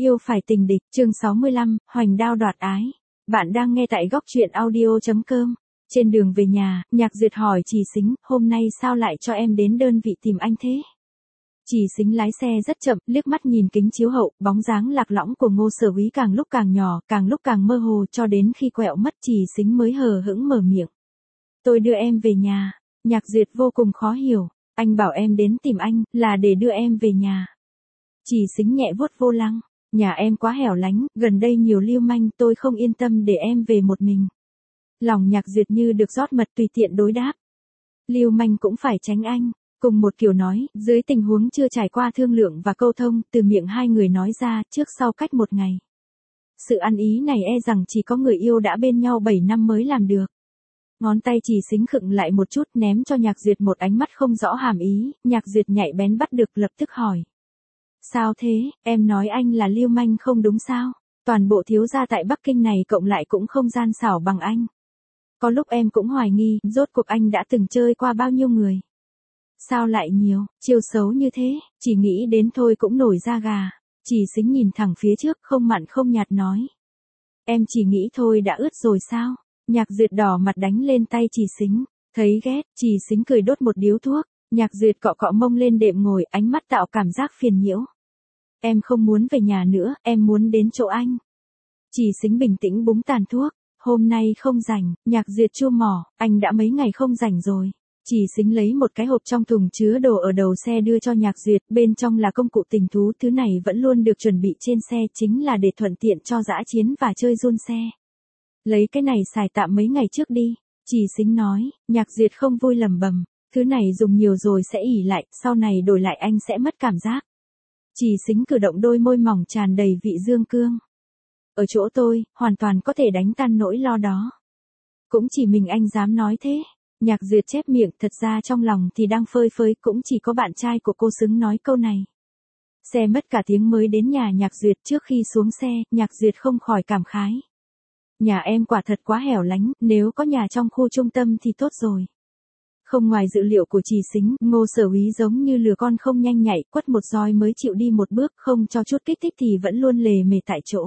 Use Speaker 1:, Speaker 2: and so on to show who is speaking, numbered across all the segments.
Speaker 1: Yêu phải tình địch, chương 65, hoành đao đoạt ái. Bạn đang nghe tại góc truyện audio.com. Trên đường về nhà, Nhạc Duyệt hỏi Trì Xính, hôm nay sao lại cho em đến đơn vị tìm anh thế? Trì Xính lái xe rất chậm, liếc mắt nhìn kính chiếu hậu, bóng dáng lạc lõng của Ngô Sở Úy càng lúc càng nhỏ, càng lúc càng mơ hồ, cho đến khi quẹo mất Trì Xính mới hờ hững mở miệng. Tôi đưa em về nhà. Nhạc Duyệt vô cùng khó hiểu, anh bảo em đến tìm anh, là để đưa em về nhà. Trì Xính nhẹ vuốt vô lăng, nhà em quá hẻo lánh, gần đây nhiều lưu manh, tôi không yên tâm để em về một mình. Lòng Nhạc Duyệt như được rót mật, tùy tiện đối đáp. Lưu manh cũng phải tránh anh. Cùng một kiểu nói, dưới tình huống chưa trải qua thương lượng và câu thông, từ miệng hai người nói ra, trước sau cách một ngày. Sự ăn ý này e rằng chỉ có người yêu đã bên nhau 7 năm mới làm được. Ngón tay Trì Xính khựng lại một chút, ném cho Nhạc Duyệt một ánh mắt không rõ hàm ý. Nhạc Duyệt nhạy bén bắt được, lập tức hỏi. Sao thế, em nói anh là lưu manh không đúng sao? Toàn bộ thiếu gia tại Bắc Kinh này cộng lại cũng không gian xảo bằng anh. Có lúc em cũng hoài nghi, rốt cuộc anh đã từng chơi qua bao nhiêu người? Sao lại nhiều, chiêu xấu như thế, chỉ nghĩ đến thôi cũng nổi da gà. Trì Xính nhìn thẳng phía trước, không mặn không nhạt nói. Em chỉ nghĩ thôi đã ướt rồi sao? Nhạc Duyệt đỏ mặt đánh lên tay Trì Xính, thấy ghét, Trì Xính cười đốt một điếu thuốc. Nhạc Duyệt cọ cọ mông lên đệm ngồi, ánh mắt tạo cảm giác phiền nhiễu. Em không muốn về nhà nữa, em muốn đến chỗ anh. Trì Xính bình tĩnh búng tàn thuốc. Hôm nay không rảnh. Nhạc Duyệt chua mỏ, anh đã mấy ngày không rảnh rồi. Trì Xính lấy một cái hộp trong thùng chứa đồ ở đầu xe đưa cho Nhạc Duyệt, bên trong là công cụ tình thú, thứ này vẫn luôn được chuẩn bị trên xe, chính là để thuận tiện cho dã chiến và chơi run xe. Lấy cái này xài tạm mấy ngày trước đi. Trì Xính nói. Nhạc Duyệt không vui lẩm bẩm. Thứ này dùng nhiều rồi sẽ ỉ lại, sau này đổi lại anh sẽ mất cảm giác. Trì Xính cử động đôi môi mỏng tràn đầy vị dương cương. Ở chỗ tôi, hoàn toàn có thể đánh tan nỗi lo đó. Cũng chỉ mình anh dám nói thế. Nhạc Duyệt chép miệng, thật ra trong lòng thì đang phơi phới, cũng chỉ có bạn trai của cô xứng nói câu này. Xe mất cả tiếng mới đến nhà Nhạc Duyệt, trước khi xuống xe, Nhạc Duyệt không khỏi cảm khái. Nhà em quả thật quá hẻo lánh, nếu có nhà trong khu trung tâm thì tốt rồi. Không ngoài dự liệu của Trì Xính, Ngô Sở Úy giống như lừa con không nhanh nhạy, quất một roi mới chịu đi một bước, không cho chút kích thích thì vẫn luôn lề mề tại chỗ.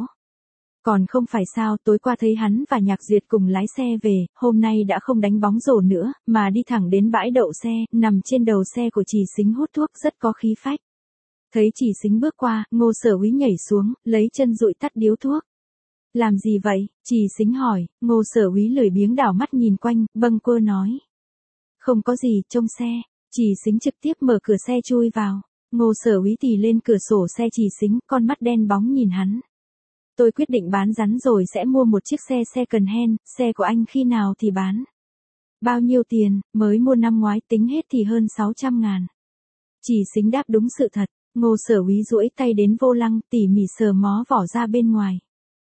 Speaker 1: Còn không phải sao, tối qua thấy hắn và Nhạc Duyệt cùng lái xe về, hôm nay đã không đánh bóng rổ nữa, mà đi thẳng đến bãi đậu xe, nằm trên đầu xe của Trì Xính hút thuốc rất có khí phách. Thấy Trì Xính bước qua, Ngô Sở Úy nhảy xuống, lấy chân dụi tắt điếu thuốc. Làm gì vậy? Trì Xính hỏi. Ngô Sở Úy lười biếng đảo mắt nhìn quanh, bâng quơ nói. Không có gì, trông xe. Trì Xính trực tiếp mở cửa xe chui vào. Ngô Sở Úy tì lên cửa sổ xe Trì Xính, con mắt đen bóng nhìn hắn. Tôi quyết định bán rắn rồi sẽ mua một chiếc xe second hand, xe của anh khi nào thì bán. Bao nhiêu tiền, mới mua năm ngoái, tính hết thì hơn 600.000. Trì Xính đáp đúng sự thật. Ngô Sở Úy duỗi tay đến vô lăng, tỉ mỉ sờ mó vỏ ra bên ngoài.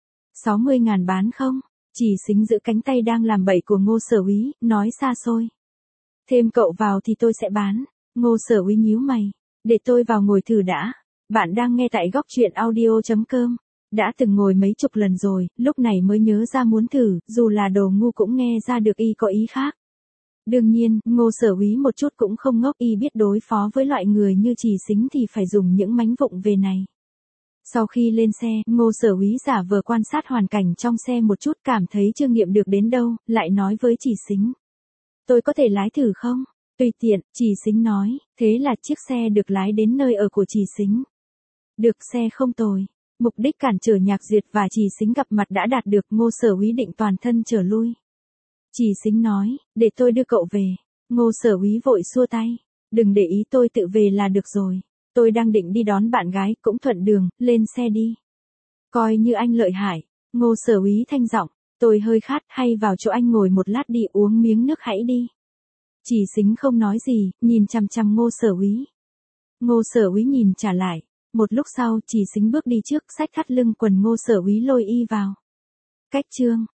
Speaker 1: 60.000 bán không? Trì Xính giữ cánh tay đang làm bậy của Ngô Sở Úy, nói xa xôi. Thêm cậu vào thì tôi sẽ bán. Ngô Sở Úy nhíu mày. Để tôi vào ngồi thử đã. Bạn đang nghe tại góc truyện audio.com. Đã từng ngồi mấy chục lần rồi, lúc này mới nhớ ra muốn thử, dù là đồ ngu cũng nghe ra được y có ý khác. Đương nhiên, Ngô Sở Úy một chút cũng không ngốc, y biết đối phó với loại người như Trì Xính thì phải dùng những mánh vụng về này. Sau khi lên xe, Ngô Sở Úy giả vờ quan sát hoàn cảnh trong xe một chút, cảm thấy chưa nghiệm được đến đâu, lại nói với Trì Xính. Tôi có thể lái thử không? Tùy tiện, Trì Xính nói, thế là chiếc xe được lái đến nơi ở của Trì Xính. Được, xe không tồi. Mục đích cản trở Nhạc Duyệt và Trì Xính gặp mặt đã đạt được, Ngô Sở Úy định toàn thân trở lui. Trì Xính nói, để tôi đưa cậu về. Ngô Sở Úy vội xua tay. Đừng để ý, tôi tự về là được rồi. Tôi đang định đi đón bạn gái, cũng thuận đường, lên xe đi. Coi như anh lợi hại. Ngô Sở Úy thanh giọng, tôi hơi khát, hay vào chỗ anh ngồi một lát đi, uống miếng nước hãy đi. Trì Xính không nói gì, nhìn chằm chằm Ngô Sở Úy. Ngô Sở Úy nhìn trả lại. Một lúc sau, Trì Xính bước đi trước, xách thắt lưng quần, Ngô Sở Úy lôi y vào. Cách chương.